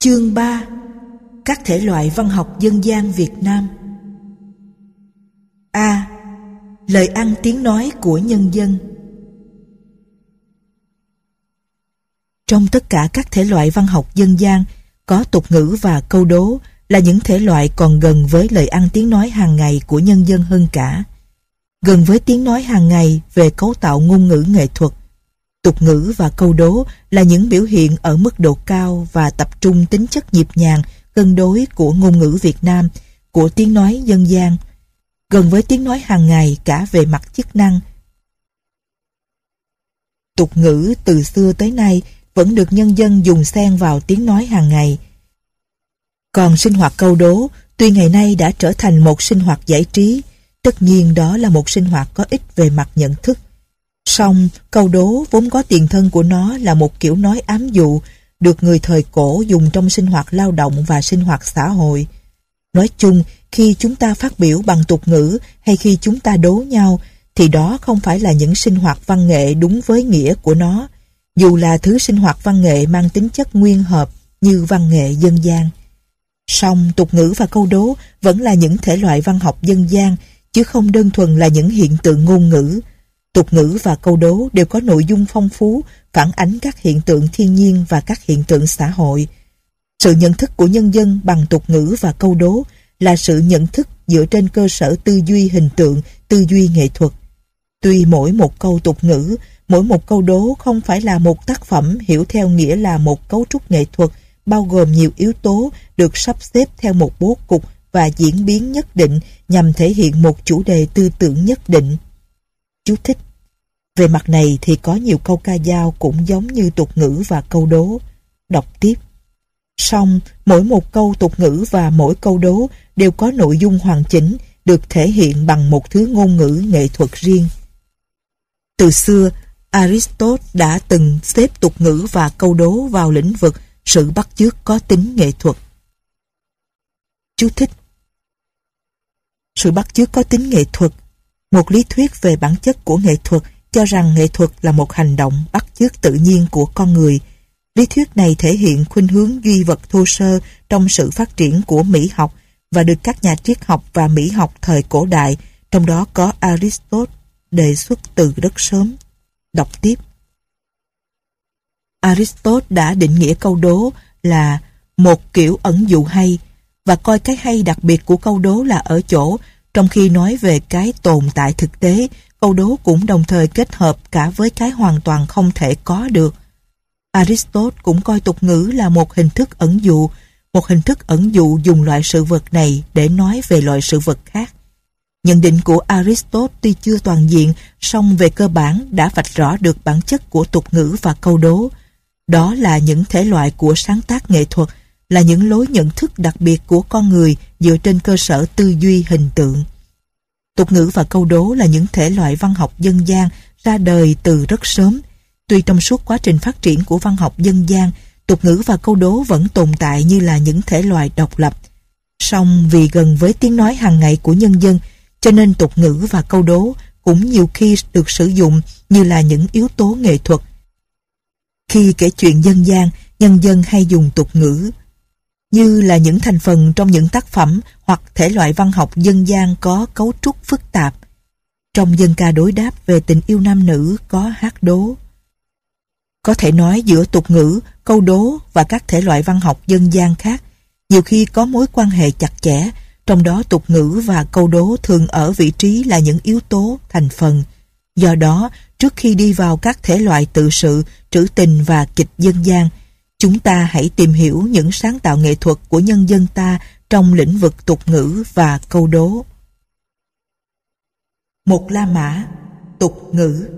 Chương 3: Các thể loại văn học dân gian Việt Nam. A. Lời ăn tiếng nói của nhân dân. Trong tất cả các thể loại văn học dân gian, có tục ngữ và câu đố là những thể loại còn gần với lời ăn tiếng nói hàng ngày của nhân dân hơn cả. Gần với tiếng nói hàng ngày về cấu tạo ngôn ngữ nghệ thuật, tục ngữ và câu đố là những biểu hiện ở mức độ cao và tập trung tính chất nhịp nhàng, cân đối của ngôn ngữ Việt Nam, của tiếng nói dân gian. Gần với tiếng nói hàng ngày cả về mặt chức năng. Tục ngữ từ xưa tới nay vẫn được nhân dân dùng xen vào tiếng nói hàng ngày. Còn sinh hoạt câu đố, tuy ngày nay đã trở thành một sinh hoạt giải trí, tất nhiên đó là một sinh hoạt có ích về mặt nhận thức. Song câu đố vốn có tiền thân của nó là một kiểu nói ám dụ, được người thời cổ dùng trong sinh hoạt lao động và sinh hoạt xã hội. Nói chung, khi chúng ta phát biểu bằng tục ngữ hay khi chúng ta đố nhau, thì đó không phải là những sinh hoạt văn nghệ đúng với nghĩa của nó, dù là thứ sinh hoạt văn nghệ mang tính chất nguyên hợp như văn nghệ dân gian. Song tục ngữ và câu đố vẫn là những thể loại văn học dân gian, chứ không đơn thuần là những hiện tượng ngôn ngữ. Tục ngữ và câu đố đều có nội dung phong phú, phản ánh các hiện tượng thiên nhiên và các hiện tượng xã hội. Sự nhận thức của nhân dân bằng tục ngữ và câu đố là sự nhận thức dựa trên cơ sở tư duy hình tượng, tư duy nghệ thuật. Tuy mỗi một câu tục ngữ, mỗi một câu đố không phải là một tác phẩm hiểu theo nghĩa là một cấu trúc nghệ thuật bao gồm nhiều yếu tố được sắp xếp theo một bố cục và diễn biến nhất định nhằm thể hiện một chủ đề tư tưởng nhất định. Chú thích: về mặt này thì có nhiều câu ca dao cũng giống như tục ngữ và câu đố. Đọc tiếp. Song mỗi một câu tục ngữ và mỗi câu đố đều có nội dung hoàn chỉnh, được thể hiện bằng một thứ ngôn ngữ nghệ thuật riêng. Từ xưa, Aristotle đã từng xếp tục ngữ và câu đố vào lĩnh vực sự bắt chước có tính nghệ thuật. Chú thích: sự bắt chước có tính nghệ thuật, một lý thuyết về bản chất của nghệ thuật, cho rằng nghệ thuật là một hành động bắt chước tự nhiên của con người. Lý thuyết này thể hiện khuynh hướng duy vật thô sơ trong sự phát triển của mỹ học và được các nhà triết học và mỹ học thời cổ đại, trong đó có Aristotle, đề xuất từ rất sớm. Đọc tiếp. Aristotle đã định nghĩa câu đố là một kiểu ẩn dụ hay, và coi cái hay đặc biệt của câu đố là ở chỗ, trong khi nói về cái tồn tại thực tế, câu đố cũng đồng thời kết hợp cả với cái hoàn toàn không thể có được. Aristotle cũng coi tục ngữ là một hình thức ẩn dụ, một hình thức ẩn dụ dùng loại sự vật này để nói về loại sự vật khác. Nhận định của Aristotle tuy chưa toàn diện, song về cơ bản đã vạch rõ được bản chất của tục ngữ và câu đố. Đó là những thể loại của sáng tác nghệ thuật, là những lối nhận thức đặc biệt của con người dựa trên cơ sở tư duy hình tượng. Tục ngữ và câu đố là những thể loại văn học dân gian ra đời từ rất sớm. Tuy trong suốt quá trình phát triển của văn học dân gian, tục ngữ và câu đố vẫn tồn tại như là những thể loại độc lập. Song vì gần với tiếng nói hàng ngày của nhân dân, cho nên tục ngữ và câu đố cũng nhiều khi được sử dụng như là những yếu tố nghệ thuật. Khi kể chuyện dân gian, nhân dân hay dùng tục ngữ như là những thành phần trong những tác phẩm hoặc thể loại văn học dân gian có cấu trúc phức tạp. Trong dân ca đối đáp về tình yêu nam nữ có hát đố. Có thể nói giữa tục ngữ, câu đố và các thể loại văn học dân gian khác nhiều khi có mối quan hệ chặt chẽ, trong đó tục ngữ và câu đố thường ở vị trí là những yếu tố thành phần. Do đó, trước khi đi vào các thể loại tự sự, trữ tình và kịch dân gian, chúng ta hãy tìm hiểu những sáng tạo nghệ thuật của nhân dân ta trong lĩnh vực tục ngữ và câu đố. Một La Mã, tục ngữ.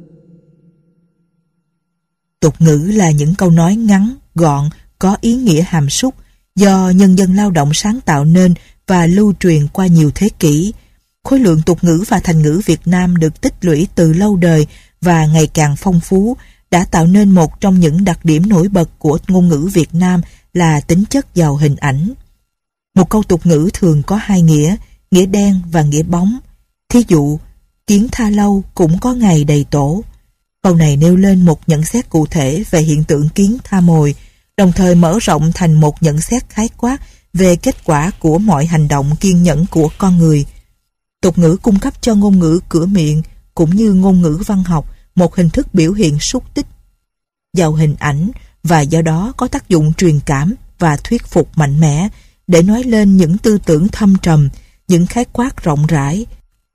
Tục ngữ là những câu nói ngắn, gọn, có ý nghĩa hàm súc, do nhân dân lao động sáng tạo nên và lưu truyền qua nhiều thế kỷ. Khối lượng tục ngữ và thành ngữ Việt Nam được tích lũy từ lâu đời và ngày càng phong phú, đã tạo nên một trong những đặc điểm nổi bật của ngôn ngữ Việt Nam là tính chất giàu hình ảnh. Một câu tục ngữ thường có hai nghĩa, nghĩa đen và nghĩa bóng. Thí dụ, kiến tha lâu cũng có ngày đầy tổ. Câu này nêu lên một nhận xét cụ thể về hiện tượng kiến tha mồi, đồng thời mở rộng thành một nhận xét khái quát về kết quả của mọi hành động kiên nhẫn của con người. Tục ngữ cung cấp cho ngôn ngữ cửa miệng cũng như ngôn ngữ văn học một hình thức biểu hiện xúc tích, giàu hình ảnh và do đó có tác dụng truyền cảm và thuyết phục mạnh mẽ để nói lên những tư tưởng thâm trầm, những khái quát rộng rãi.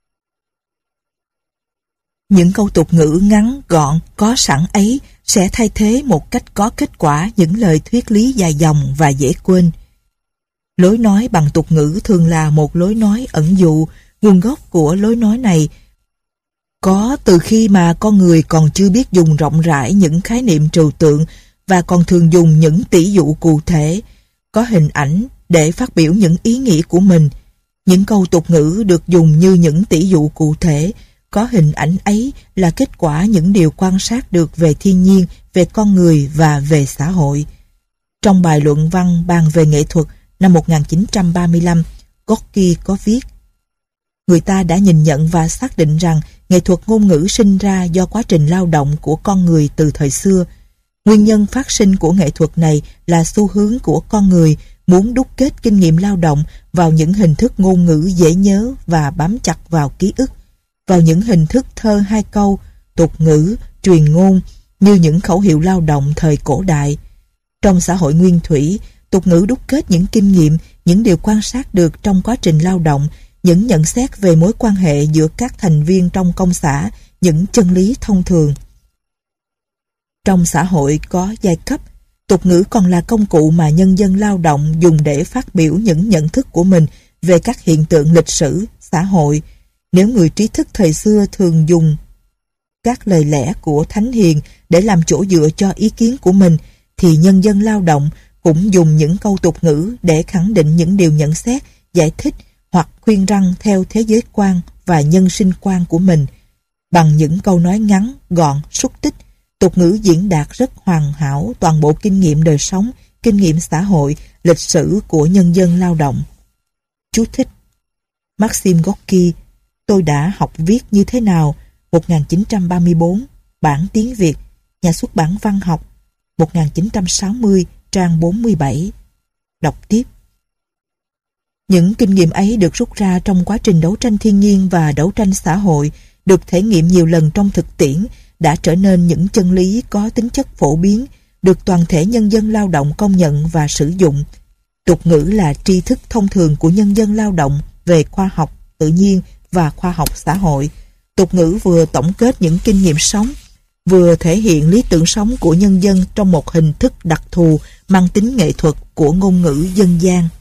Những câu tục ngữ ngắn gọn có sẵn ấy sẽ thay thế một cách có kết quả những lời thuyết lý dài dòng và dễ quên. Lối nói bằng tục ngữ thường là một lối nói ẩn dụ. Nguồn gốc của lối nói này có từ khi mà con người còn chưa biết dùng rộng rãi những khái niệm trừu tượng và còn thường dùng những tỷ dụ cụ thể, có hình ảnh để phát biểu những ý nghĩ của mình. Những câu tục ngữ được dùng như những tỷ dụ cụ thể, có hình ảnh ấy là kết quả những điều quan sát được về thiên nhiên, về con người và về xã hội. Trong bài luận văn bàn về nghệ thuật năm 1935, Gorky có viết: người ta đã nhìn nhận và xác định rằng nghệ thuật ngôn ngữ sinh ra do quá trình lao động của con người từ thời xưa. Nguyên nhân phát sinh của nghệ thuật này là xu hướng của con người muốn đúc kết kinh nghiệm lao động vào những hình thức ngôn ngữ dễ nhớ và bám chặt vào ký ức, vào những hình thức thơ hai câu, tục ngữ, truyền ngôn như những khẩu hiệu lao động thời cổ đại. Trong xã hội nguyên thủy, tục ngữ đúc kết những kinh nghiệm, những điều quan sát được trong quá trình lao động, những nhận xét về mối quan hệ giữa các thành viên trong công xã, những chân lý thông thường. Trong xã hội có giai cấp, tục ngữ còn là công cụ mà nhân dân lao động dùng để phát biểu những nhận thức của mình về các hiện tượng lịch sử, xã hội. Nếu người trí thức thời xưa thường dùng các lời lẽ của thánh hiền để làm chỗ dựa cho ý kiến của mình, thì nhân dân lao động cũng dùng những câu tục ngữ để khẳng định những điều nhận xét, giải thích hoặc khuyên răn theo thế giới quan và nhân sinh quan của mình. Bằng những câu nói ngắn, gọn, xúc tích, tục ngữ diễn đạt rất hoàn hảo toàn bộ kinh nghiệm đời sống, kinh nghiệm xã hội, lịch sử của nhân dân lao động. Chú thích: Maxim Gorky, Tôi đã học viết như thế nào, 1934, bản tiếng Việt, Nhà xuất bản Văn học, 1960, trang 47. Đọc tiếp. Những kinh nghiệm ấy được rút ra trong quá trình đấu tranh thiên nhiên và đấu tranh xã hội, được thể nghiệm nhiều lần trong thực tiễn, đã trở nên những chân lý có tính chất phổ biến, được toàn thể nhân dân lao động công nhận và sử dụng. Tục ngữ là tri thức thông thường của nhân dân lao động về khoa học, tự nhiên và khoa học xã hội. Tục ngữ vừa tổng kết những kinh nghiệm sống, vừa thể hiện lý tưởng sống của nhân dân trong một hình thức đặc thù mang tính nghệ thuật của ngôn ngữ dân gian.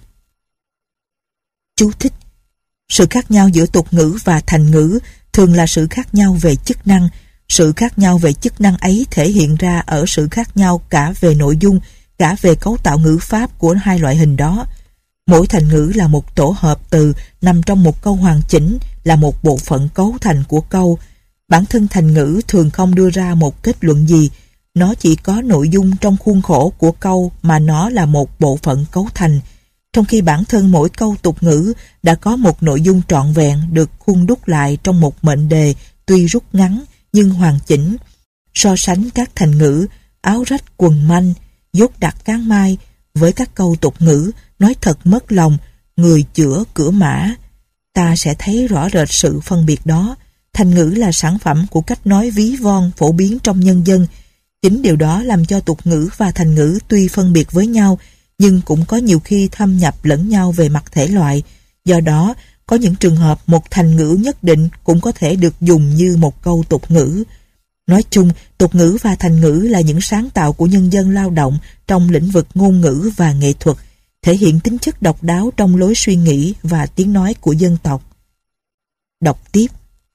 Chú thích: sự khác nhau giữa tục ngữ và thành ngữ thường là sự khác nhau về chức năng. Sự khác nhau về chức năng ấy thể hiện ra ở sự khác nhau cả về nội dung, cả về cấu tạo ngữ pháp của hai loại hình đó. Mỗi thành ngữ là một tổ hợp từ nằm trong một câu hoàn chỉnh, là một bộ phận cấu thành của câu. Bản thân thành ngữ thường không đưa ra một kết luận gì, nó chỉ có nội dung trong khuôn khổ của câu mà nó là một bộ phận cấu thành, trong khi bản thân mỗi câu tục ngữ đã có một nội dung trọn vẹn được khuôn đúc lại trong một mệnh đề tuy rút ngắn nhưng hoàn chỉnh. So sánh các thành ngữ áo rách quần manh, dốt đặt cán mai với các câu tục ngữ nói thật mất lòng, người chữa cửa mã, ta sẽ thấy rõ rệt sự phân biệt đó. Thành ngữ là sản phẩm của cách nói ví von phổ biến trong nhân dân. Chính điều đó làm cho tục ngữ và thành ngữ tuy phân biệt với nhau, nhưng cũng có nhiều khi thâm nhập lẫn nhau về mặt thể loại. Do đó, có những trường hợp một thành ngữ nhất định cũng có thể được dùng như một câu tục ngữ. Nói chung, tục ngữ và thành ngữ là những sáng tạo của nhân dân lao động trong lĩnh vực ngôn ngữ và nghệ thuật, thể hiện tính chất độc đáo trong lối suy nghĩ và tiếng nói của dân tộc. Đọc tiếp.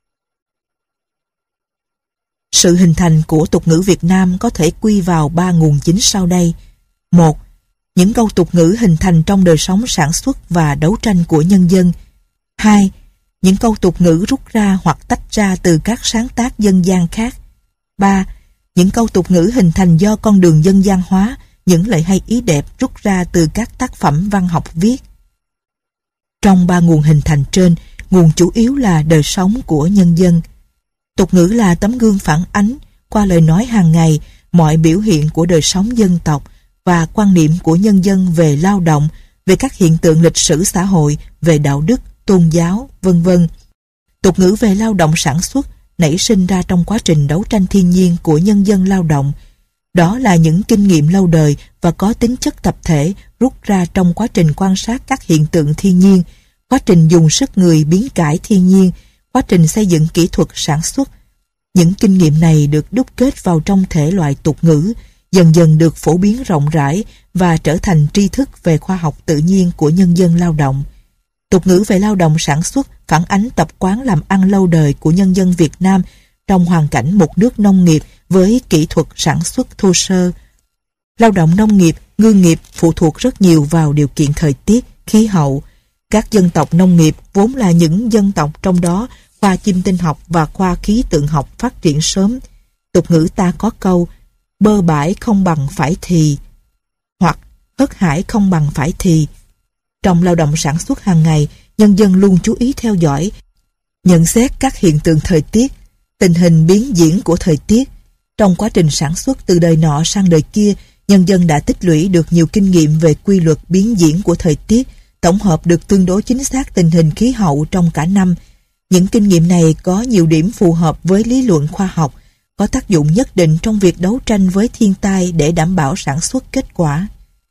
Sự hình thành của tục ngữ Việt Nam có thể quy vào 3 nguồn chính sau đây. 1. Những câu tục ngữ hình thành trong đời sống sản xuất và đấu tranh của nhân dân. 2. Những câu tục ngữ rút ra hoặc tách ra từ các sáng tác dân gian khác. 3. Những câu tục ngữ hình thành do con đường dân gian hóa, những lời hay ý đẹp rút ra từ các tác phẩm văn học viết. Trong 3 nguồn hình thành trên, nguồn chủ yếu là đời sống của nhân dân. Tục ngữ là tấm gương phản ánh qua lời nói hàng ngày mọi biểu hiện của đời sống dân tộc, và quan niệm của nhân dân về lao động, về các hiện tượng lịch sử xã hội, về đạo đức, tôn giáo, vân vân. Tục ngữ về lao động sản xuất nảy sinh ra trong quá trình đấu tranh thiên nhiên của nhân dân lao động. Đó là những kinh nghiệm lâu đời và có tính chất tập thể rút ra trong quá trình quan sát các hiện tượng thiên nhiên, quá trình dùng sức người biến cải thiên nhiên, quá trình xây dựng kỹ thuật sản xuất. Những kinh nghiệm này được đúc kết vào trong thể loại tục ngữ, dần dần được phổ biến rộng rãi và trở thành tri thức về khoa học tự nhiên của nhân dân lao động. Tục ngữ về lao động sản xuất phản ánh tập quán làm ăn lâu đời của nhân dân Việt Nam trong hoàn cảnh một nước nông nghiệp với kỹ thuật sản xuất thô sơ. Lao động nông nghiệp, ngư nghiệp phụ thuộc rất nhiều vào điều kiện thời tiết, khí hậu. Các dân tộc nông nghiệp vốn là những dân tộc trong đó khoa chim tinh học và khoa khí tượng học phát triển sớm. Tục ngữ ta có câu bơ bãi không bằng phải thì, hoặc hớt hải không bằng phải thì. Trong lao động sản xuất hàng ngày, nhân dân luôn chú ý theo dõi, nhận xét các hiện tượng thời tiết, tình hình biến diễn của thời tiết. Trong quá trình sản xuất từ đời nọ sang đời kia, nhân dân đã tích lũy được nhiều kinh nghiệm về quy luật biến diễn của thời tiết, tổng hợp được tương đối chính xác tình hình khí hậu trong cả năm. Những kinh nghiệm này có nhiều điểm phù hợp với lý luận khoa học, có tác dụng nhất định trong việc đấu tranh với thiên tai để đảm bảo sản xuất kết quả.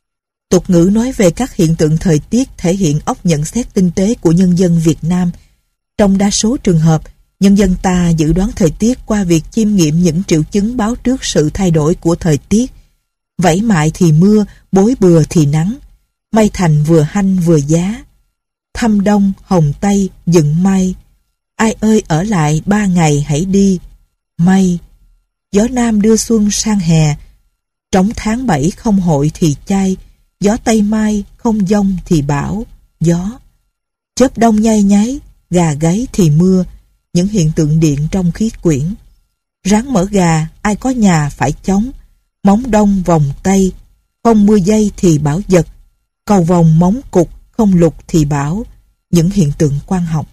Tục ngữ nói về các hiện tượng thời tiết thể hiện óc nhận xét tinh tế của nhân dân Việt Nam. Trong đa số trường hợp, nhân dân ta dự đoán thời tiết qua việc chiêm nghiệm những triệu chứng báo trước sự thay đổi của thời tiết. Vẫy mại thì mưa, bối bừa thì nắng, mây thành vừa hanh vừa giá. Thăm đông, hồng tây, dựng mây. Ai ơi ở lại 3 ngày hãy đi. Mây. Gió nam đưa xuân sang hè. Trống tháng 7 không hội thì chay. Gió tây mai không giông thì bão. Gió. Chớp đông nhay nháy, gà gáy thì mưa. Những hiện tượng điện trong khí quyển. Ráng mở gà, ai có nhà phải chống. Móng đông vòng tây, không mưa dây thì bão giật. Cầu vòng móng cục, không lục thì bão. Những hiện tượng quan học.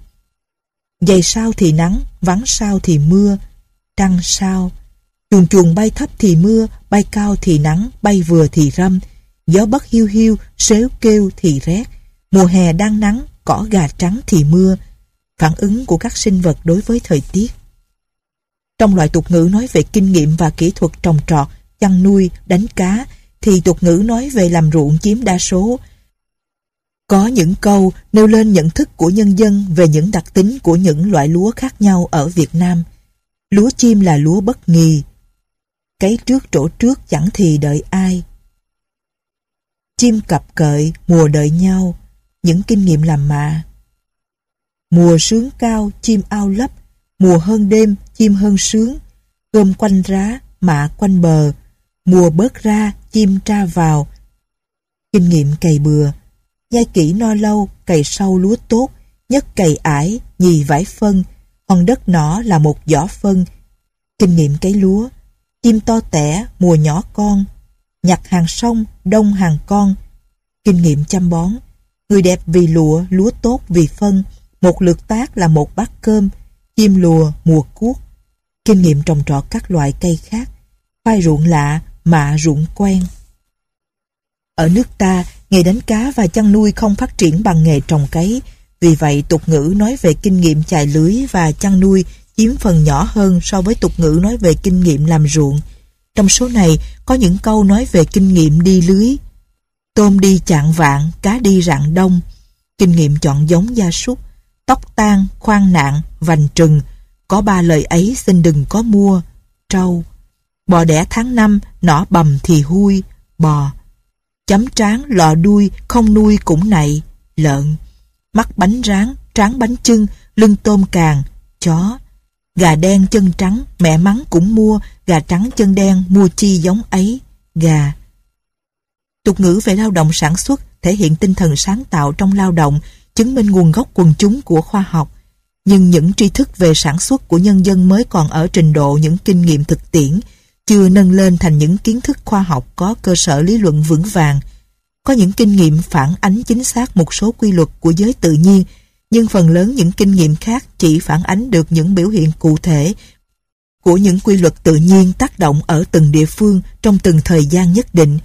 Dày sao thì nắng, vắng sao thì mưa. Trăng sao. Chuồn chuồn bay thấp thì mưa, bay cao thì nắng, bay vừa thì râm. Gió bất hiu hiu, sếu kêu thì rét. Mùa hè đang nắng, cỏ gà trắng thì mưa. Phản ứng của các sinh vật đối với thời tiết. Trong loại tục ngữ nói về kinh nghiệm và kỹ thuật trồng trọt, chăn nuôi, đánh cá, thì tục ngữ nói về làm ruộng chiếm đa số. Có những câu nêu lên nhận thức của nhân dân về những đặc tính của những loại lúa khác nhau ở Việt Nam. Lúa chim là lúa bất nghi. Cấy trước trổ trước chẳng thì đợi ai. Chim cặp cợi, mùa đợi nhau. Những kinh nghiệm làm mạ. Mùa sướng cao, chim ao lấp. Mùa hơn đêm, chim hơn sướng. Cơm quanh rá, mạ quanh bờ. Mùa bớt ra, chim tra vào. Kinh nghiệm cày bừa. Nhai kỹ no lâu, cày sâu lúa tốt. Nhất cày ải, nhì vải phân. Hòn đất nỏ là một giỏ phân. Kinh nghiệm cấy lúa. Chim to tẻ, mùa nhỏ con. Nhặt hàng sông, đông hàng con. Kinh nghiệm chăm bón. Người đẹp vì lụa, lúa tốt vì phân. Một lượt tác là một bát cơm. Chim lùa, mùa cuốc. Kinh nghiệm trồng trọt các loại cây khác. Khoai ruộng lạ, mạ ruộng quen. Ở nước ta, nghề đánh cá và chăn nuôi không phát triển bằng nghề trồng cấy. Vì vậy, tục ngữ nói về kinh nghiệm chài lưới và chăn nuôi chiếm phần nhỏ hơn so với tục ngữ nói về kinh nghiệm làm ruộng. Trong số này, có những câu nói về kinh nghiệm đi lưới. Tôm đi chạng vạn, cá đi rạng đông. Kinh nghiệm chọn giống gia súc. Tóc tan, khoan nạn, vành trừng. Có 3 lời ấy xin đừng có mua. Trâu. Bò đẻ tháng 5, nỏ bầm thì hui. Bò. Chấm trán, lọ đuôi, không nuôi cũng nạy. Lợn. Mắt bánh rán, trán bánh chưng, lưng tôm càng. Chó. Gà đen chân trắng, mẹ mắng cũng mua. Gà trắng chân đen, mua chi giống ấy. Gà. Tục ngữ về lao động sản xuất thể hiện tinh thần sáng tạo trong lao động, chứng minh nguồn gốc quần chúng của khoa học. Nhưng những tri thức về sản xuất của nhân dân mới còn ở trình độ những kinh nghiệm thực tiễn, chưa nâng lên thành những kiến thức khoa học có cơ sở lý luận vững vàng. Có những kinh nghiệm phản ánh chính xác một số quy luật của giới tự nhiên, nhưng phần lớn những kinh nghiệm khác chỉ phản ánh được những biểu hiện cụ thể của những quy luật tự nhiên tác động ở từng địa phương trong từng thời gian nhất định.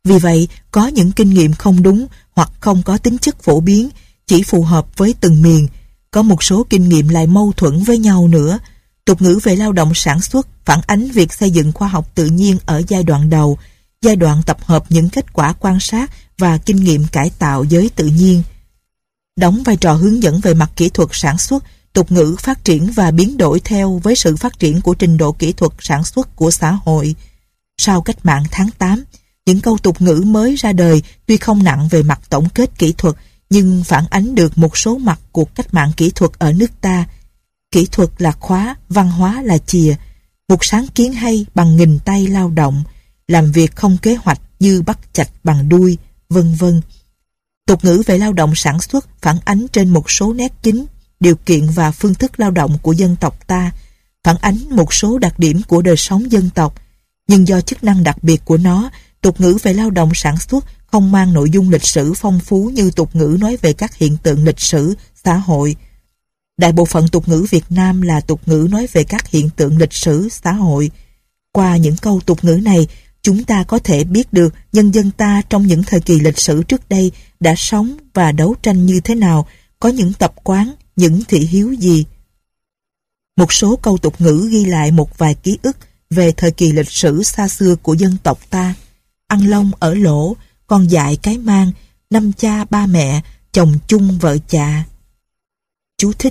Vì vậy, có những kinh nghiệm không đúng hoặc không có tính chất phổ biến, chỉ phù hợp với từng miền. Có một số kinh nghiệm lại mâu thuẫn với nhau nữa. Tục ngữ về lao động sản xuất phản ánh việc xây dựng khoa học tự nhiên ở giai đoạn đầu, giai đoạn tập hợp những kết quả quan sát và kinh nghiệm cải tạo với tự nhiên. Đóng vai trò hướng dẫn về mặt kỹ thuật sản xuất, tục ngữ phát triển và biến đổi theo với sự phát triển của trình độ kỹ thuật sản xuất của xã hội. Sau cách mạng tháng 8, những câu tục ngữ mới ra đời tuy không nặng về mặt tổng kết kỹ thuật, nhưng phản ánh được một số mặt của cách mạng kỹ thuật ở nước ta. Kỹ thuật là khóa, văn hóa là chìa. Một sáng kiến hay bằng nghìn tay lao động, làm việc không kế hoạch như bắt chạch bằng đuôi, vân vân. Tục ngữ về lao động sản xuất phản ánh trên một số nét chính, điều kiện và phương thức lao động của dân tộc ta, phản ánh một số đặc điểm của đời sống dân tộc. Nhưng do chức năng đặc biệt của nó, tục ngữ về lao động sản xuất không mang nội dung lịch sử phong phú như tục ngữ nói về các hiện tượng lịch sử, xã hội. Đại bộ phận tục ngữ Việt Nam là tục ngữ nói về các hiện tượng lịch sử, xã hội. Qua những câu tục ngữ này, chúng ta có thể biết được nhân dân ta trong những thời kỳ lịch sử trước đây đã sống và đấu tranh như thế nào, có những tập quán, những thị hiếu gì. Một số câu tục ngữ ghi lại một vài ký ức về thời kỳ lịch sử xa xưa của dân tộc ta. Ăn lông ở lỗ, con dại cái mang, năm cha ba mẹ, chồng chung vợ chạ. Chú thích: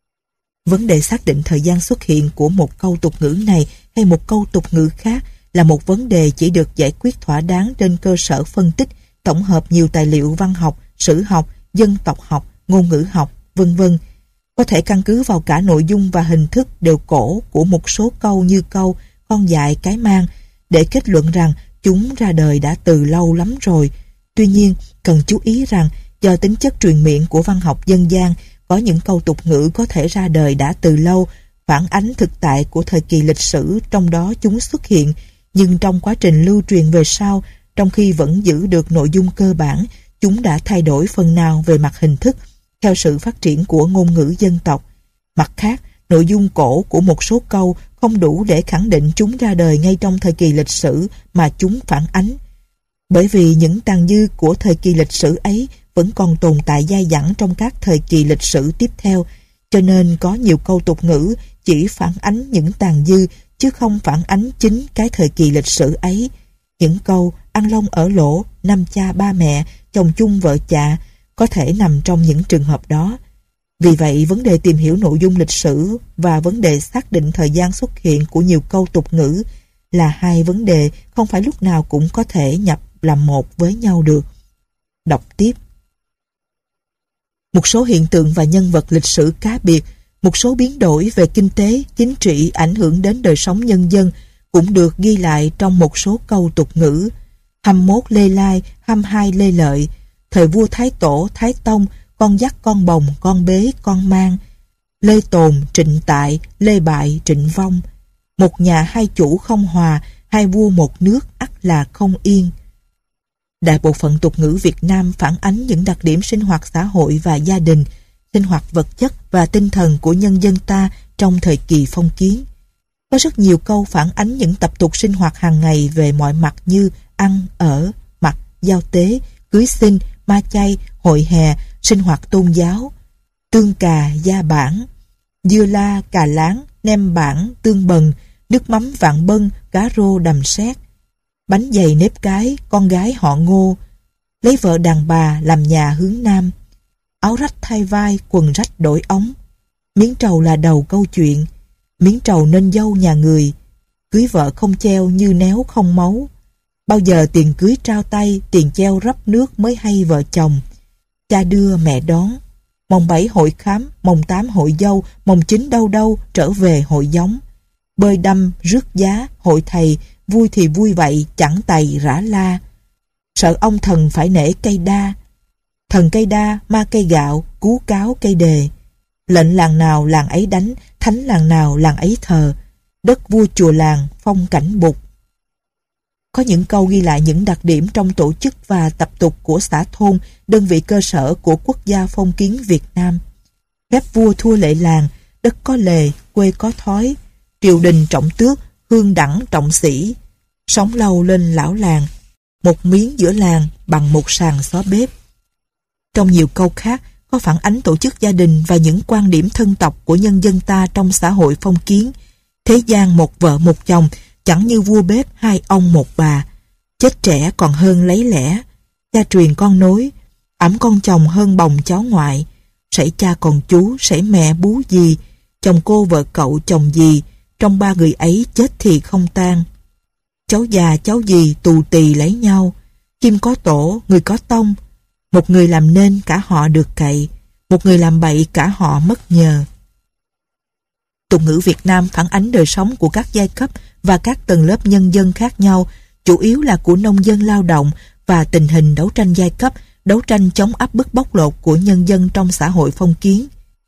vấn đề xác định thời gian xuất hiện của một câu tục ngữ này hay một câu tục ngữ khác là một vấn đề chỉ được giải quyết thỏa đáng trên cơ sở phân tích, tổng hợp nhiều tài liệu văn học, sử học, dân tộc học, ngôn ngữ học, vân vân. Có thể căn cứ vào cả nội dung và hình thức đều cổ của một số câu như câu con dại cái mang để kết luận rằng chúng ra đời đã từ lâu lắm rồi. Tuy nhiên, cần chú ý rằng do tính chất truyền miệng của văn học dân gian, có những câu tục ngữ có thể ra đời đã từ lâu, phản ánh thực tại của thời kỳ lịch sử trong đó chúng xuất hiện, nhưng trong quá trình lưu truyền về sau, trong khi vẫn giữ được nội dung cơ bản, chúng đã thay đổi phần nào về mặt hình thức, theo sự phát triển của ngôn ngữ dân tộc. Mặt khác, nội dung cổ của một số câu không đủ để khẳng định chúng ra đời ngay trong thời kỳ lịch sử mà chúng phản ánh. Bởi vì những tàn dư của thời kỳ lịch sử ấy vẫn còn tồn tại dai dẳng trong các thời kỳ lịch sử tiếp theo, cho nên có nhiều câu tục ngữ chỉ phản ánh những tàn dư chứ không phản ánh chính cái thời kỳ lịch sử ấy. Những câu ăn lông ở lỗ, năm cha ba mẹ, chồng chung vợ chạ có thể nằm trong những trường hợp đó. Vì vậy, vấn đề tìm hiểu nội dung lịch sử và vấn đề xác định thời gian xuất hiện của nhiều câu tục ngữ là hai vấn đề không phải lúc nào cũng có thể nhập làm một với nhau được. Đọc tiếp. Một số hiện tượng và nhân vật lịch sử cá biệt, một số biến đổi về kinh tế, chính trị ảnh hưởng đến đời sống nhân dân cũng được ghi lại trong một số câu tục ngữ. 21 Lê Lai, 22 Lê Lợi, thời vua Thái Tổ, Thái Tông, con dắt con bồng, con bế, con mang. Lê Tồn, Trịnh Tại, Lê Bại, Trịnh Vong. Một nhà hai chủ không hòa, hai vua một nước ắt là không yên. Đại bộ phận tục ngữ Việt Nam phản ánh những đặc điểm sinh hoạt xã hội và gia đình, sinh hoạt vật chất và tinh thần của nhân dân ta trong thời kỳ phong kiến. Có rất nhiều câu phản ánh những tập tục sinh hoạt hàng ngày về mọi mặt như ăn, ở, mặc, giao tế, cưới xin, ma chay, hội hè, sinh hoạt tôn giáo. Tương cà, gia bản, dưa la, cà láng, nem bản, tương bần, nước mắm vạn bân, cá rô đầm sét. Bánh dày nếp cái, con gái họ Ngô. Lấy vợ đàn bà làm nhà hướng nam. Áo rách thay vai, quần rách đổi ống. Miếng trầu là đầu câu chuyện. Miếng trầu nên dâu nhà người. Cưới vợ không treo như néo không máu. Bao giờ tiền cưới trao tay, tiền treo rắp nước mới hay vợ chồng. Cha đưa mẹ đón. Mồng 7 hội khám, mồng 8 hội dâu, mồng 9 đâu đâu trở về hội giống. Bơi đâm, rước giá, hội thầy, vui thì vui vậy, chẳng tày rã la. Sợ ông thần phải nể cây đa. Thần cây đa, ma cây gạo, cú cáo cây đề. Lệnh làng nào làng ấy đánh, thánh làng nào làng ấy thờ. Đất vua chùa làng, phong cảnh bục. Có những câu ghi lại những đặc điểm trong tổ chức và tập tục của xã thôn, đơn vị cơ sở của quốc gia phong kiến Việt Nam. Phép vua thua lệ làng, đất có lề, quê có thói. Triều đình trọng tước, hương đẳng trọng sĩ. Sống lâu lên lão làng. một miếng giữa làng bằng một sàn xó bếp. Trong nhiều câu khác có phản ánh tổ chức gia đình và những quan điểm thân tộc của nhân dân ta trong xã hội phong kiến. Thế gian một vợ một chồng, chẳng như vua bếp hai ông một bà. Chết trẻ còn hơn lấy lẽ, cha truyền con nối, ẵm con chồng hơn bồng cháu ngoại. Sảy cha còn chú, sảy mẹ bú dì, chồng cô vợ cậu chồng dì, trong ba người ấy chết thì không tan. Cháu già cháu dì tù tì lấy nhau, chim có tổ, người có tông. Một người làm nên cả họ được cậy, một người làm bậy cả họ mất nhờ. Tục ngữ Việt Nam phản ánh đời sống của các giai cấp và các tầng lớp nhân dân khác nhau, chủ yếu là của nông dân lao động và tình hình đấu tranh giai cấp, đấu tranh chống áp bức bóc lột của nhân dân trong xã hội phong kiến.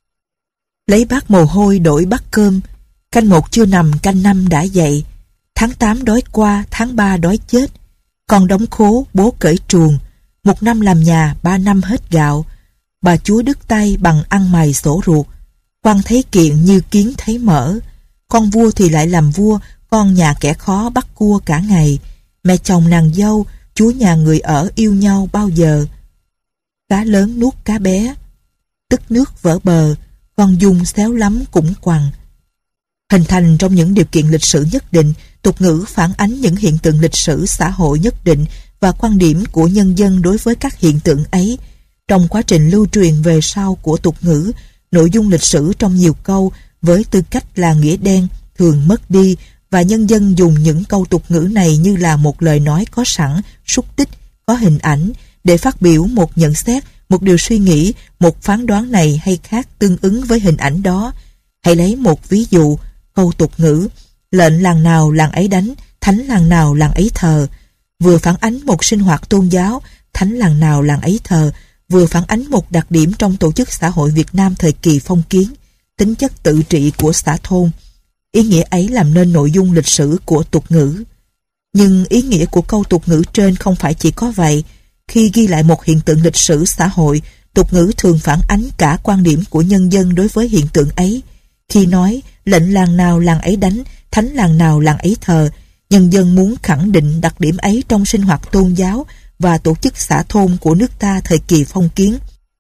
Lấy bát mồ hôi đổi bát cơm, canh một chưa nằm canh năm đã dậy, tháng 8 đói qua, tháng 3 đói chết. Con đóng khố, bố cởi truồng, 1 năm làm nhà, 3 năm hết gạo. Bà chúa đứt tay bằng ăn mày sổ ruột, quan thấy kiện như kiến thấy mỡ. Con vua thì lại làm vua, con nhà kẻ khó bắt cua cả ngày. Mẹ chồng nàng dâu, chúa nhà người ở yêu nhau bao giờ. Cá lớn nuốt cá bé, tức nước vỡ bờ, con dung xéo lắm cũng quằn. Hình thành trong những điều kiện lịch sử nhất định, tục ngữ phản ánh những hiện tượng lịch sử xã hội nhất định và quan điểm của nhân dân đối với các hiện tượng ấy. Trong quá trình lưu truyền về sau của tục ngữ, nội dung lịch sử trong nhiều câu với tư cách là nghĩa đen thường mất đi, và nhân dân dùng những câu tục ngữ này như là một lời nói có sẵn, xúc tích, có hình ảnh để phát biểu một nhận xét, một điều suy nghĩ, một phán đoán này hay khác tương ứng với hình ảnh đó. Hãy lấy một ví dụ, câu tục ngữ lệnh làng nào làng ấy đánh, thánh làng nào làng ấy thờ, vừa phản ánh một sinh hoạt tôn giáo, thánh làng nào làng ấy thờ, vừa phản ánh một đặc điểm trong tổ chức xã hội Việt Nam thời kỳ phong kiến, tính chất tự trị của xã thôn. Ý nghĩa ấy làm nên nội dung lịch sử của tục ngữ. Nhưng ý nghĩa của câu tục ngữ trên không phải chỉ có vậy. Khi ghi lại một hiện tượng lịch sử xã hội, tục ngữ thường phản ánh cả quan điểm của nhân dân đối với hiện tượng ấy. Khi nói lệnh làng nào làng ấy đánh, thánh làng nào làng ấy thờ, nhân dân muốn khẳng định đặc điểm ấy trong sinh hoạt tôn giáo và tổ chức xã thôn của nước ta thời kỳ phong kiến.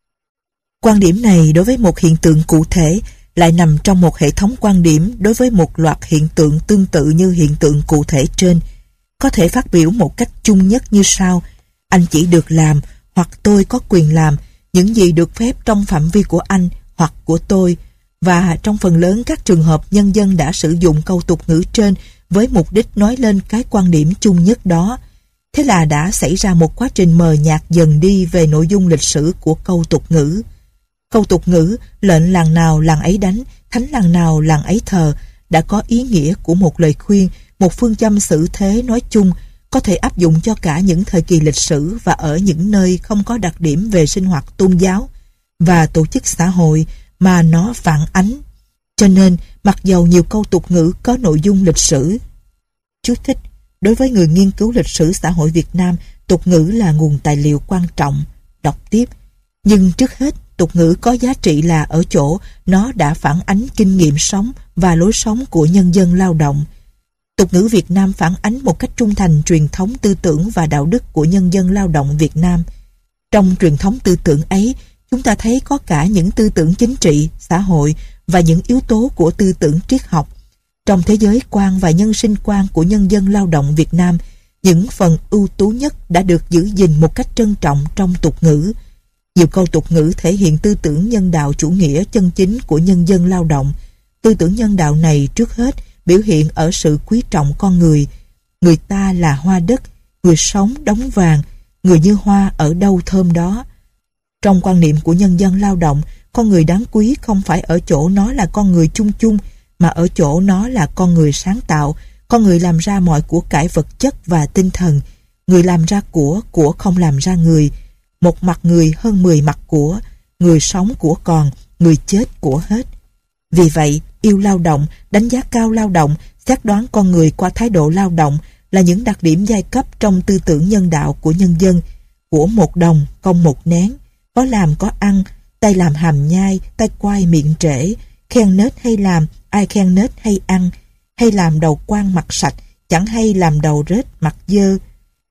Quan điểm này đối với một hiện tượng cụ thể lại nằm trong một hệ thống quan điểm đối với một loạt hiện tượng tương tự như hiện tượng cụ thể trên. Có thể phát biểu một cách chung nhất như sau: anh chỉ được làm hoặc tôi có quyền làm những gì được phép trong phạm vi của anh hoặc của tôi. Và trong phần lớn các trường hợp nhân dân đã sử dụng câu tục ngữ trên với mục đích nói lên cái quan điểm chung nhất đó. Thế là đã xảy ra một quá trình mờ nhạt dần đi về nội dung lịch sử của câu tục ngữ. Câu tục ngữ lệnh làng nào làng ấy đánh, thánh làng nào làng ấy thờ đã có ý nghĩa của một lời khuyên, một phương châm xử thế nói chung, có thể áp dụng cho cả những thời kỳ lịch sử và ở những nơi không có đặc điểm về sinh hoạt tôn giáo và tổ chức xã hội mà nó phản ánh. Cho nên, mặc dầu nhiều câu tục ngữ có nội dung lịch sử. Chú thích: đối với người nghiên cứu lịch sử xã hội Việt Nam, tục ngữ là nguồn tài liệu quan trọng. Đọc tiếp. Nhưng trước hết, tục ngữ có giá trị là ở chỗ nó đã phản ánh kinh nghiệm sống và lối sống của nhân dân lao động. Tục ngữ Việt Nam phản ánh một cách trung thành truyền thống tư tưởng và đạo đức của nhân dân lao động Việt Nam. Trong truyền thống tư tưởng ấy, chúng ta thấy có cả những tư tưởng chính trị, xã hội và những yếu tố của tư tưởng triết học. Trong thế giới quan và nhân sinh quan của nhân dân lao động Việt Nam, những phần ưu tú nhất đã được giữ gìn một cách trân trọng trong tục ngữ. Nhiều câu tục ngữ thể hiện tư tưởng nhân đạo chủ nghĩa chân chính của nhân dân lao động. Tư tưởng nhân đạo này trước hết biểu hiện ở sự quý trọng con người. Người ta là hoa đất, người sống đóng vàng, người như hoa ở đâu thơm đó. Trong quan niệm của nhân dân lao động, con người đáng quý không phải ở chỗ nó là con người chung chung, mà ở chỗ nó là con người sáng tạo, con người làm ra mọi của cải vật chất và tinh thần. Người làm ra của không làm ra người. Một mặt người hơn 10 mặt của, người sống của còn, người chết của hết. Vì vậy, yêu lao động, đánh giá cao lao động, xét đoán con người qua thái độ lao động là những đặc điểm giai cấp trong tư tưởng nhân đạo của nhân dân. Của một đồng, công một nén, có làm có ăn, tay làm hàm nhai, tay quay miệng trễ, khen nết hay làm, ai khen nết hay ăn, hay làm đầu quan mặt sạch, chẳng hay làm đầu rết mặt dơ.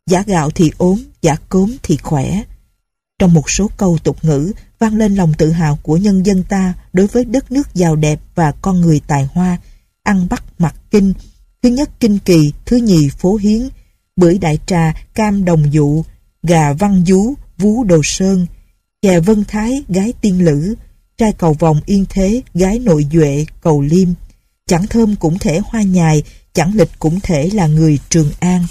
giả gạo thì ốm, giả cốm thì khỏe. Trong một số câu tục ngữ vang lên lòng tự hào của nhân dân ta đối với đất nước giàu đẹp và con người tài hoa. Ăn Bắc mặc Kinh, thứ nhất Kinh Kỳ, thứ nhì Phố Hiến, bưởi Đại Trà, cam Đồng Dụ, gà Văn Dú, vú Đồ Sơn, chè Vân Thái, gái Tiên Lữ, trai Cầu Vòng Yên Thế, gái Nội Duệ, Cầu Liêm. Chẳng thơm cũng thể hoa nhài, chẳng lịch cũng thể là người Trường An.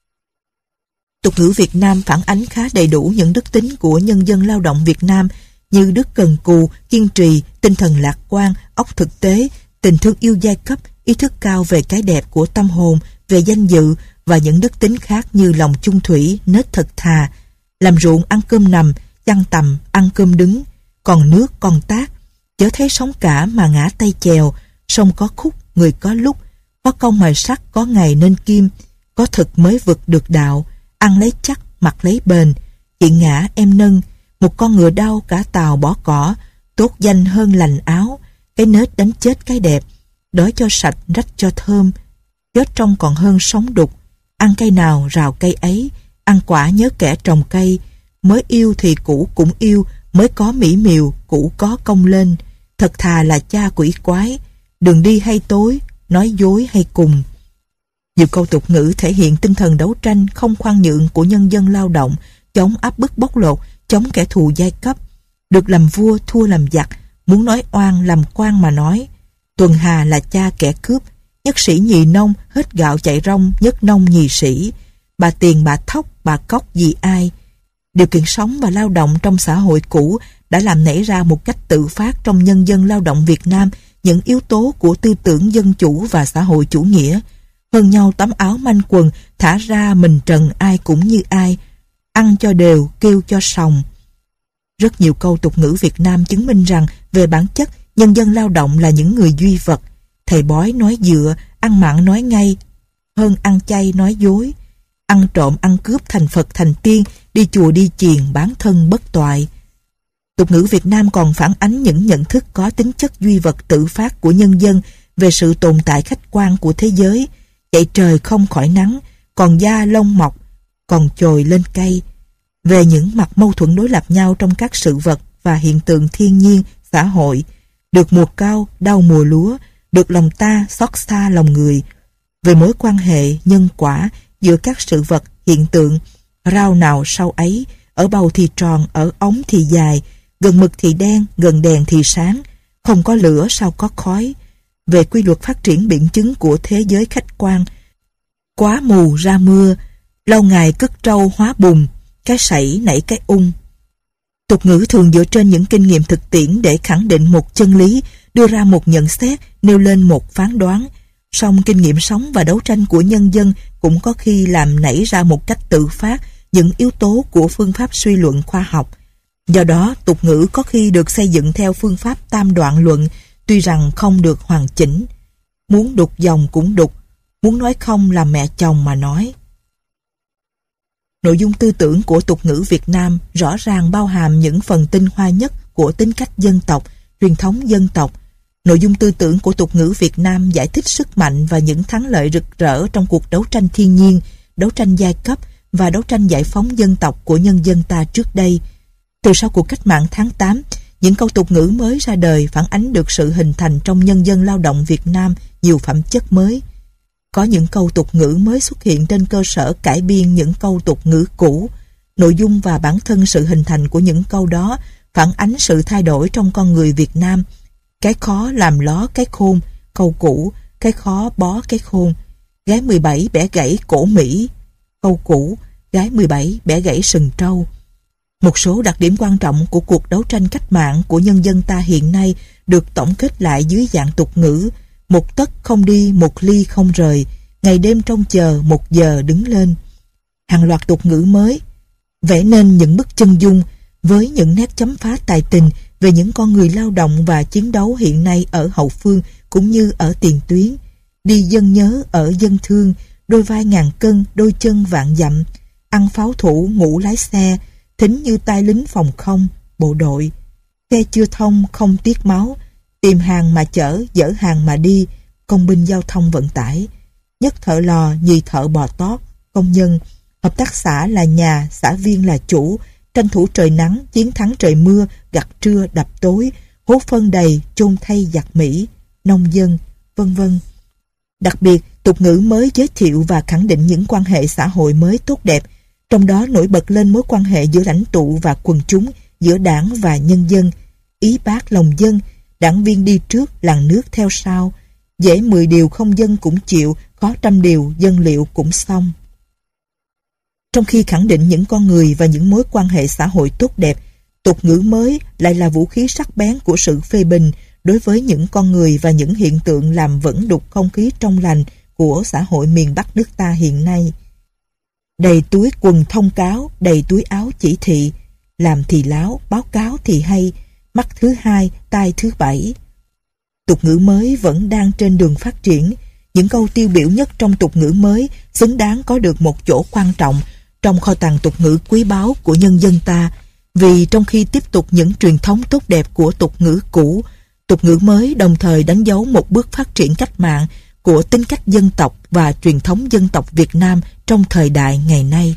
Tục ngữ Việt Nam phản ánh khá đầy đủ những đức tính của nhân dân lao động Việt Nam như đức cần cù, kiên trì, tinh thần lạc quan, óc thực tế, tình thương yêu giai cấp, ý thức cao về cái đẹp của tâm hồn, về danh dự và những đức tính khác như lòng chung thủy, nết thật thà, làm ruộng ăn cơm nằm, chăn tằm ăn cơm đứng, còn nước còn tát, chớ thấy sóng cả mà ngã tay chèo, sông có khúc, người có lúc, có công mài sắt, có ngày nên kim, có thực mới vực được đạo, ăn lấy chắc, mặc lấy bền, chị ngã em nâng, một con ngựa đau cả tàu bỏ cỏ, tốt danh hơn lành áo, cái nết đánh chết cái đẹp, đói cho sạch, rách cho thơm, chết trong còn hơn sống đục, ăn cây nào rào cây ấy, ăn quả nhớ kẻ trồng cây, mới yêu thì cũ cũng yêu, mới có mỹ miều, cũ có công lên, thật thà là cha quỷ quái, đường đi hay tối, nói dối hay cùng. Nhiều câu tục ngữ thể hiện tinh thần đấu tranh không khoan nhượng của nhân dân lao động, chống áp bức bóc lột, chống kẻ thù giai cấp, được làm vua thua làm giặc, muốn nói oan làm quan mà nói. Tuần Hà là cha kẻ cướp, nhất sĩ nhì nông, hết gạo chạy rong, nhất nông nhì sĩ, bà tiền bà thóc, bà cóc gì ai. Điều kiện sống và lao động trong xã hội cũ đã làm nảy ra một cách tự phát trong nhân dân lao động Việt Nam những yếu tố của tư tưởng dân chủ và xã hội chủ nghĩa. Hơn nhau tấm áo manh quần, thả ra mình trần ai cũng như ai, ăn cho đều, kêu cho sòng. Rất nhiều câu tục ngữ Việt Nam chứng minh rằng về bản chất, nhân dân lao động là những người duy vật. Thầy bói nói dựa, ăn mặn nói ngay, hơn ăn chay nói dối. Ăn trộm ăn cướp thành Phật thành tiên, đi chùa đi chiền bán thân bất toại. Tục ngữ Việt Nam còn phản ánh những nhận thức có tính chất duy vật tự phát của nhân dân về sự tồn tại khách quan của thế giới. Chạy trời không khỏi nắng, còn da lông mọc, còn chồi lên cây. Về những mặt mâu thuẫn đối lập nhau trong các sự vật và hiện tượng thiên nhiên, xã hội. Được mùa cao, đau mùa lúa, được lòng ta, xót xa lòng người. Về mối quan hệ, nhân quả giữa các sự vật, hiện tượng, rau nào sau ấy, ở bầu thì tròn, ở ống thì dài, gần mực thì đen, gần đèn thì sáng, không có lửa sao có khói. Về quy luật phát triển biện chứng của thế giới khách quan, quá mù ra mưa, lâu ngày cất trâu hóa bùn, cái sảy nảy cái ung. Tục ngữ thường dựa trên những kinh nghiệm thực tiễn để khẳng định một chân lý, đưa ra một nhận xét, nêu lên một phán đoán. Song kinh nghiệm sống và đấu tranh của nhân dân cũng có khi làm nảy ra một cách tự phát những yếu tố của phương pháp suy luận khoa học. Do đó, tục ngữ có khi được xây dựng theo phương pháp tam đoạn luận, tuy rằng không được hoàn chỉnh. Muốn đục dòng cũng đục, muốn nói không là mẹ chồng mà nói. Nội dung tư tưởng của tục ngữ Việt Nam rõ ràng bao hàm những phần tinh hoa nhất của tính cách dân tộc, truyền thống dân tộc. Nội dung tư tưởng của tục ngữ Việt Nam giải thích sức mạnh và những thắng lợi rực rỡ trong cuộc đấu tranh thiên nhiên, đấu tranh giai cấp và đấu tranh giải phóng dân tộc của nhân dân ta trước đây. Từ sau cuộc cách mạng tháng 8, những câu tục ngữ mới ra đời phản ánh được sự hình thành trong nhân dân lao động Việt Nam nhiều phẩm chất mới. Có những câu tục ngữ mới xuất hiện trên cơ sở cải biên những câu tục ngữ cũ. Nội dung và bản thân sự hình thành của những câu đó phản ánh sự thay đổi trong con người Việt Nam. Cái khó làm ló cái khôn, câu cũ, cái khó bó cái khôn. Gái 17 bẻ gãy cổ Mỹ, câu cũ, gái 17 bẻ gãy sừng trâu. Một số đặc điểm quan trọng của cuộc đấu tranh cách mạng của nhân dân ta hiện nay được tổng kết lại dưới dạng tục ngữ: một tấc không đi, một ly không rời, ngày đêm trông chờ, một giờ đứng lên. Hàng loạt tục ngữ mới vẽ nên những bức chân dung với những nét chấm phá tài tình về những con người lao động và chiến đấu hiện nay ở hậu phương cũng như ở tiền tuyến. Đi dân nhớ ở dân thương, đôi vai ngàn cân, đôi chân vạn dặm, ăn pháo thủ, ngủ lái xe, thính như tai lính phòng không, bộ đội. Xe chưa thông không tiếc máu, tìm hàng mà chở, dỡ hàng mà đi, công binh giao thông vận tải. Nhất thợ lò, nhì thợ bò tót, công nhân, Hợp tác xã là nhà, xã viên là chủ, tranh thủ trời nắng, chiến thắng trời mưa, gặt trưa đập tối, hố phân đầy, chôn thay giặc Mỹ, nông dân, vân vân. Đặc biệt, tục ngữ mới giới thiệu và khẳng định những quan hệ xã hội mới tốt đẹp, trong đó nổi bật lên mối quan hệ giữa lãnh tụ và quần chúng, giữa đảng và nhân dân, ý bác lòng dân, đảng viên đi trước, làng nước theo sau, dễ 10 điều không dân cũng chịu, khó trăm điều dân liệu cũng xong. Trong khi khẳng định những con người và những mối quan hệ xã hội tốt đẹp, tục ngữ mới lại là vũ khí sắc bén của sự phê bình đối với những con người và những hiện tượng làm vẩn đục không khí trong lành của xã hội miền Bắc nước ta hiện nay. Đầy túi quần thông cáo, đầy túi áo chỉ thị, làm thì láo, báo cáo thì hay, mắt thứ hai, tai thứ bảy. Tục ngữ mới vẫn đang trên đường phát triển. Những câu tiêu biểu nhất trong tục ngữ mới xứng đáng có được một chỗ quan trọng trong kho tàng tục ngữ quý báu của nhân dân ta, vì trong khi tiếp tục những truyền thống tốt đẹp của tục ngữ cũ, tục ngữ mới đồng thời đánh dấu một bước phát triển cách mạng của tính cách dân tộc và truyền thống dân tộc Việt Nam trong thời đại ngày nay.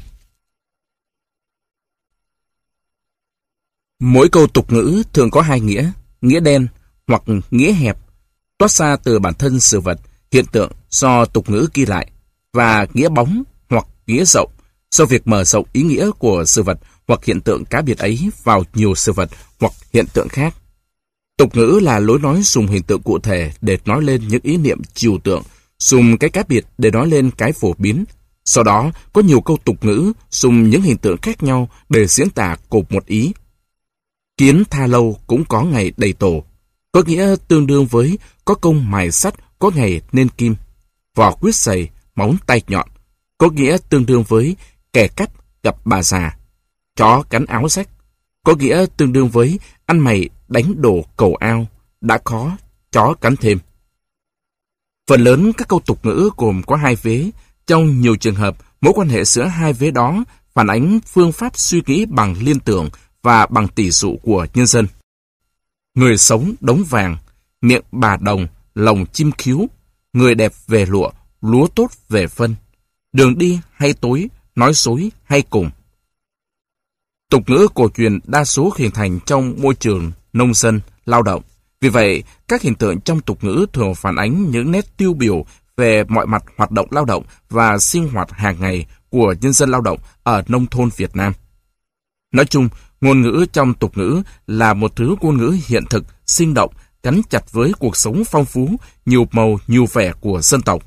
Mỗi câu tục ngữ thường có hai nghĩa đen hoặc nghĩa hẹp, toát ra từ bản thân sự vật, hiện tượng do tục ngữ ghi lại, và nghĩa bóng hoặc nghĩa rộng, do việc mở rộng ý nghĩa của sự vật hoặc hiện tượng cá biệt ấy vào nhiều sự vật hoặc hiện tượng khác. Tục ngữ là lối nói dùng hình tượng cụ thể để nói lên những ý niệm trừu tượng, dùng cái cá biệt để nói lên cái phổ biến. Sau đó, có nhiều câu tục ngữ dùng những hình tượng khác nhau để diễn tả cùng một ý. Kiến tha lâu cũng có ngày đầy tổ, có nghĩa tương đương với có công mài sắt, có ngày nên kim. Vỏ quyết sầy, móng tay nhọn, có nghĩa tương đương với kẻ cắt gặp bà già. Chó cắn áo rách, có nghĩa tương đương với ăn mày đánh đổ cầu ao, đã khó, chó cắn thêm. Phần lớn các câu tục ngữ gồm có hai vế. Trong nhiều trường hợp, mối quan hệ giữa hai vế đó phản ánh phương pháp suy nghĩ bằng liên tưởng và bằng tỷ dụ của nhân dân. Người sống đống vàng, miệng bà đồng, lòng chim khiếu, người đẹp về lụa, lúa tốt về phân, đường đi hay tối, nói dối hay cùng. Tục ngữ cổ truyền đa số hình thành trong môi trường nông dân, lao động. Vì vậy, các hiện tượng trong tục ngữ thường phản ánh những nét tiêu biểu về mọi mặt hoạt động lao động và sinh hoạt hàng ngày của nhân dân lao động ở nông thôn Việt Nam. Nói chung, ngôn ngữ trong tục ngữ là một thứ ngôn ngữ hiện thực, sinh động, gắn chặt với cuộc sống phong phú, nhiều màu, nhiều vẻ của dân tộc.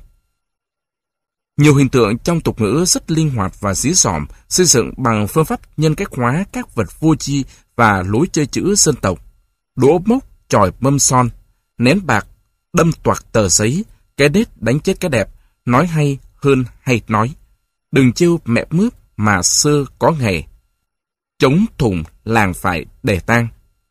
Nhiều hình tượng trong tục ngữ rất linh hoạt và dí dỏm, xây dựng bằng phương pháp nhân cách hóa các vật vô tri và lối chơi chữ dân tộc. Đũa mốc, chòi mâm son, nén bạc, đâm toạc tờ giấy, cái đết đánh chết cái đẹp, nói hay hơn hay nói. Đừng trêu mẹ mướp mà sơ có nghề. Chống thùng làng phải để tang.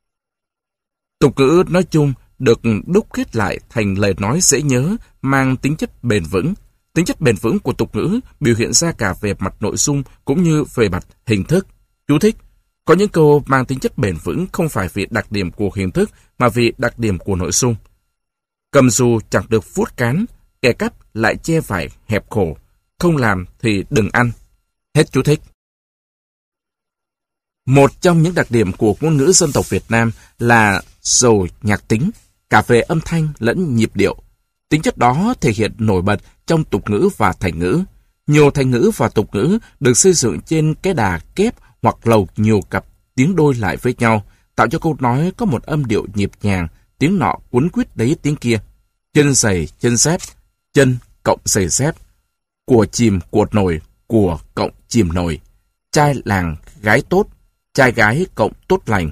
Tục ngữ nói chung được đúc kết lại thành lời nói dễ nhớ, mang tính chất bền vững. Tính chất bền vững của tục ngữ biểu hiện ra cả về mặt nội dung cũng như về mặt hình thức. Chú thích: có những câu mang tính chất bền vững không phải vì đặc điểm của hình thức mà vì đặc điểm của nội dung. Cầm dù chẳng được vuốt cán, kẻ cắp lại che vải hẹp khổ, không làm thì đừng ăn. Hết chú thích. Một trong những đặc điểm của ngôn ngữ dân tộc Việt Nam là giàu nhạc tính, cả về âm thanh lẫn nhịp điệu. Tính chất đó thể hiện nổi bật trong tục ngữ và thành ngữ. Nhiều thành ngữ và tục ngữ được xây dựng trên cái đà kép hoặc lầu nhiều cặp tiếng đôi lại với nhau, tạo cho câu nói có một âm điệu nhịp nhàng, tiếng nọ cuốn quýt đấy tiếng kia. Chân giày, chân dép, chân cộng giày dép, của chìm cuột nồi, của cộng chìm nồi, trai làng gái tốt, trai gái cộng tốt lành.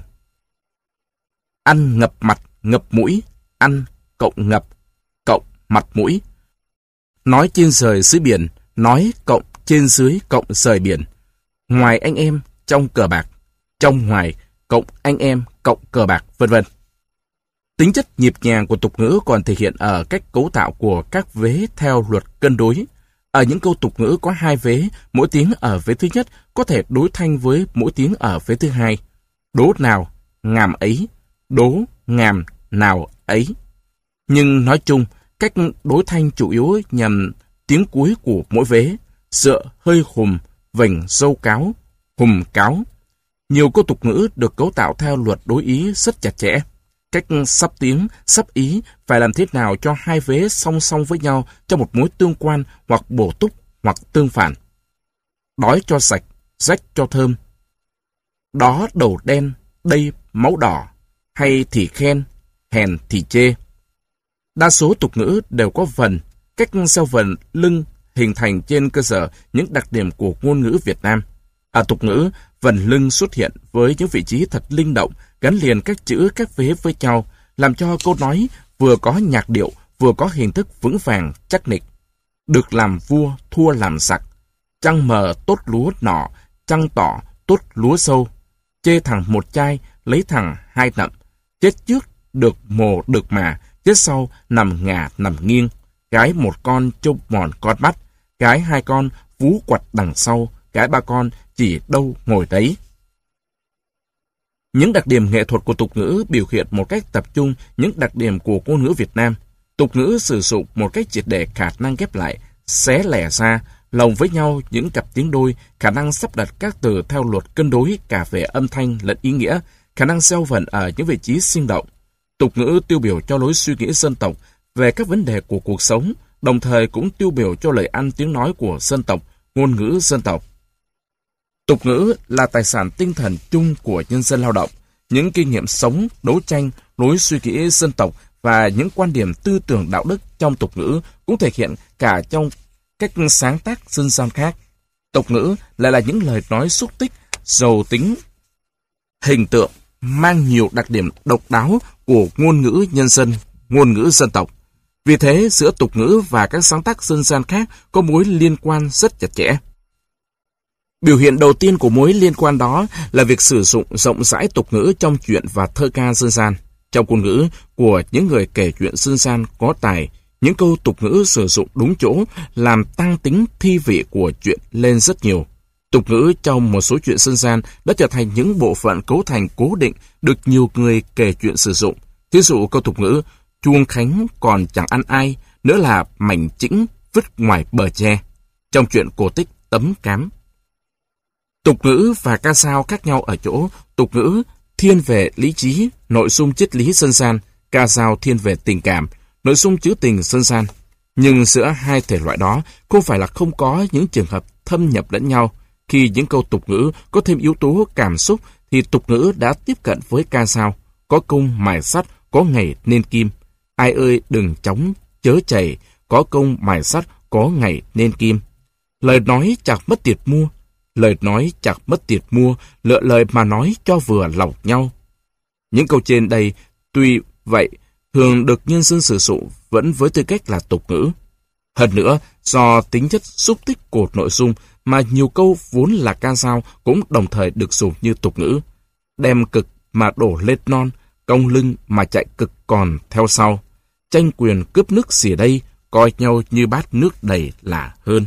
Ăn ngập mặt, ngập mũi, ăn cộng ngập, cộng mặt mũi. Nói trên rời dưới biển, nói cộng trên dưới cộng rời biển. Ngoài anh em, trong cờ bạc, trong ngoài, cộng anh em, cộng cờ bạc, vân vân. Tính chất nhịp nhàng của tục ngữ còn thể hiện ở cách cấu tạo của các vế theo luật cân đối. Ở những câu tục ngữ có hai vế, mỗi tiếng ở vế thứ nhất có thể đối thanh với mỗi tiếng ở vế thứ hai. Đố nào, ngàm ấy, đố, ngàm, nào ấy. Nhưng nói chung, cách đối thanh chủ yếu nhằm tiếng cuối của mỗi vế, dựa hơi hùm, vểnh dâu cáo, hùm cáo. Nhiều câu tục ngữ được cấu tạo theo luật đối ý rất chặt chẽ. Cách sắp tiếng, sắp ý phải làm thế nào cho hai vế song song với nhau trong một mối tương quan hoặc bổ túc hoặc tương phản. Đói cho sạch, rách cho thơm. Đó đầu đen, đây máu đỏ, hay thì khen, hèn thì chê. Đa số tục ngữ đều có vần, cách gieo vần lưng hình thành trên cơ sở những đặc điểm của ngôn ngữ Việt Nam. Ở tục ngữ, vần lưng xuất hiện với những vị trí thật linh động, gắn liền các chữ các vế với nhau, làm cho câu nói vừa có nhạc điệu, vừa có hình thức vững vàng, chắc nịch. Được làm vua, thua làm giặc. Trăng mờ tốt lúa nọ, trăng tỏ tốt lúa sâu. Chê thằng một chai, lấy thằng hai nậm. Chết trước được mồ được mà, chết sau nằm ngả nằm nghiêng. Gái một con trông mòn con mắt, gái hai con vú quặt đằng sau, gái ba con chỉ đâu ngồi đấy. Những đặc điểm nghệ thuật của tục ngữ biểu hiện một cách tập trung những đặc điểm của ngôn ngữ Việt Nam. Tục ngữ sử dụng một cách triệt để khả năng ghép lại, xé lẻ ra, lồng với nhau những cặp tiếng đôi, khả năng sắp đặt các từ theo luật cân đối cả về âm thanh lẫn ý nghĩa, khả năng gieo vần ở những vị trí sinh động. Tục ngữ tiêu biểu cho lối suy nghĩ dân tộc về các vấn đề của cuộc sống, đồng thời cũng tiêu biểu cho lời ăn tiếng nói của dân tộc, ngôn ngữ dân tộc. Tục ngữ là tài sản tinh thần chung của nhân dân lao động. Những kinh nghiệm sống, đấu tranh, lối suy nghĩ dân tộc và những quan điểm tư tưởng đạo đức trong tục ngữ cũng thể hiện cả trong cách sáng tác dân gian khác. Tục ngữ lại là những lời nói xúc tích, giàu tính hình tượng, mang nhiều đặc điểm độc đáo của ngôn ngữ nhân dân, ngôn ngữ dân tộc. Vì thế, giữa tục ngữ và các sáng tác dân gian khác có mối liên quan rất chặt chẽ. Biểu hiện đầu tiên của mối liên quan đó là việc sử dụng rộng rãi tục ngữ trong truyện và thơ ca dân gian. Trong ngôn ngữ của những người kể chuyện dân gian có tài, những câu tục ngữ sử dụng đúng chỗ làm tăng tính thi vị của chuyện lên rất nhiều. Tục ngữ trong một số chuyện dân gian đã trở thành những bộ phận cấu thành cố định được nhiều người kể chuyện sử dụng. Thí dụ câu tục ngữ chuông khánh còn chẳng ăn ai, nữa là mảnh chĩnh vứt ngoài bờ tre, trong chuyện cổ tích Tấm Cám. Tục ngữ và ca dao khác nhau ở chỗ tục ngữ thiên về lý trí, nội dung triết lý dân gian, ca dao thiên về tình cảm, nội dung trữ tình dân gian. Nhưng giữa hai thể loại đó không phải là không có những trường hợp thâm nhập lẫn nhau. Khi những câu tục ngữ có thêm yếu tố cảm xúc thì tục ngữ đã tiếp cận với ca dao. Có công mài sắt, có ngày nên kim. Ai ơi đừng chóng chớ chảy, có công mài sắt, có ngày nên kim. Lời nói chẳng mất tiền mua, lời nói chẳng mất tiền mua, lựa lời mà nói cho vừa lòng nhau. Những câu trên đây tuy vậy thường được nhân dân sử dụng vẫn với tư cách là tục ngữ. Hơn nữa, do tính chất xúc tích của nội dung mà nhiều câu vốn là ca dao cũng đồng thời được dùng như tục ngữ. Đem cực mà đổ lên non, cong lưng mà chạy cực còn theo sau. Tranh quyền cướp nước xỉa đây, coi nhau như bát nước đầy là hơn.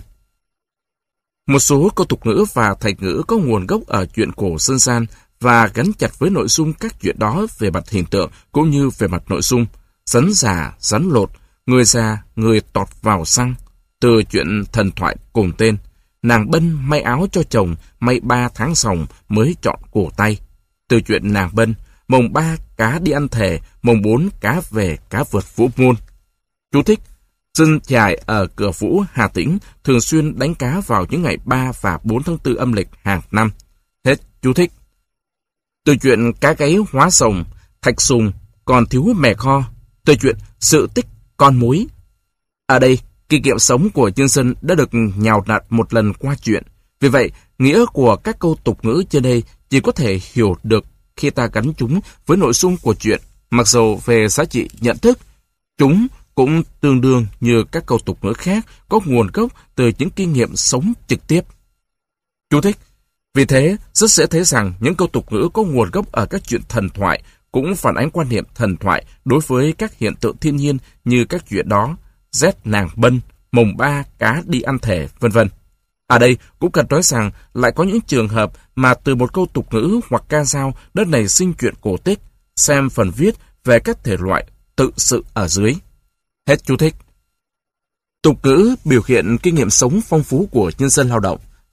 Một số câu tục ngữ và thành ngữ có nguồn gốc ở truyện cổ dân gian và gắn chặt với nội dung các chuyện đó về mặt hình tượng cũng như về mặt nội dung. Rắn già, rắn lột, người già, người tọt vào xăng. Từ chuyện thần thoại cùng tên, nàng Bân may áo cho chồng, may 3 tháng sòng mới chọn cổ tay. Từ chuyện nàng Bân, mồng 3 cá đi ăn thề, mồng 4 cá về cá vượt vũ môn. Chú thích: dân chài ở Cửa Vũ, Hà Tĩnh thường xuyên đánh cá vào những ngày 3 và 4 tháng 4 âm lịch hàng năm. Hết chú thích. Từ chuyện cá gáy hóa sồng, thạch sùng còn thiếu mè kho. Từ chuyện sự tích con mối. Ở đây, kinh nghiệm sống của nhân dân đã được nhào nặn một lần qua chuyện. Vì vậy, nghĩa của các câu tục ngữ trên đây chỉ có thể hiểu được khi ta gắn chúng với nội dung của chuyện. Mặc dù về giá trị nhận thức, chúng cũng tương đương như các câu tục ngữ khác có nguồn gốc từ những kinh nghiệm sống trực tiếp. Chú thích: vì thế, rất dễ thấy rằng những câu tục ngữ có nguồn gốc ở các chuyện thần thoại cũng phản ánh quan niệm thần thoại đối với các hiện tượng thiên nhiên như các chuyện đó, rét nàng Bân, mồng 3 cá đi ăn thề, vân vân. Ở đây cũng cần nói rằng lại có những trường hợp mà từ một câu tục ngữ hoặc ca dao đã nảy sinh chuyện cổ tích. Xem phần viết về các thể loại tự sự ở dưới. Hết chú thích. Tục ngữ biểu hiện kinh nghiệm sống phong phú của nhân dân lao động.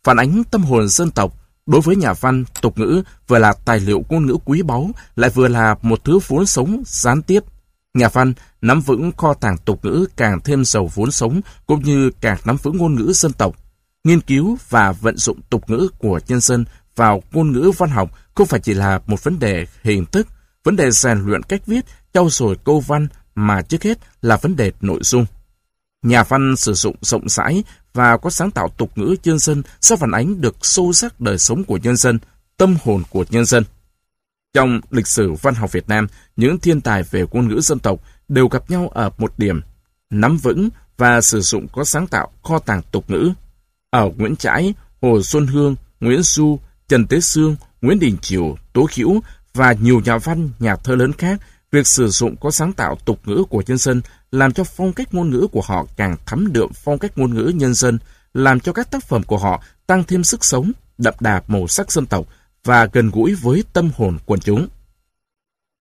phản ánh tâm hồn dân tộc. Đối với nhà văn, tục ngữ vừa là tài liệu ngôn ngữ quý báu, lại vừa là một thứ vốn sống gián tiếp. Nhà văn nắm vững kho tàng tục ngữ càng thêm giàu vốn sống, cũng như càng nắm vững ngôn ngữ dân tộc. Nghiên cứu và vận dụng tục ngữ của nhân dân vào ngôn ngữ văn học không phải chỉ là một vấn đề hình thức, vấn đề rèn luyện cách viết, trau dồi câu văn, mà trước hết là vấn đề nội dung. Nhà văn sử dụng rộng rãi và có sáng tạo tục ngữ nhân dân sẽ phản ánh được sâu sắc đời sống của nhân dân, tâm hồn của nhân dân. Trong lịch sử văn học Việt Nam, những thiên tài về ngôn ngữ dân tộc đều gặp nhau ở một điểm: nắm vững và sử dụng có sáng tạo kho tàng tục ngữ. Ở Nguyễn Trãi, Hồ Xuân Hương, Nguyễn Du, Trần Tế Sương, Nguyễn Đình Chiểu, Tố Hữu và nhiều nhà văn, nhà thơ lớn khác, việc sử dụng có sáng tạo tục ngữ của nhân dân làm cho phong cách ngôn ngữ của họ càng thấm đượm phong cách ngôn ngữ nhân dân, làm cho các tác phẩm của họ tăng thêm sức sống, đậm đà màu sắc dân tộc và gần gũi với tâm hồn quần chúng.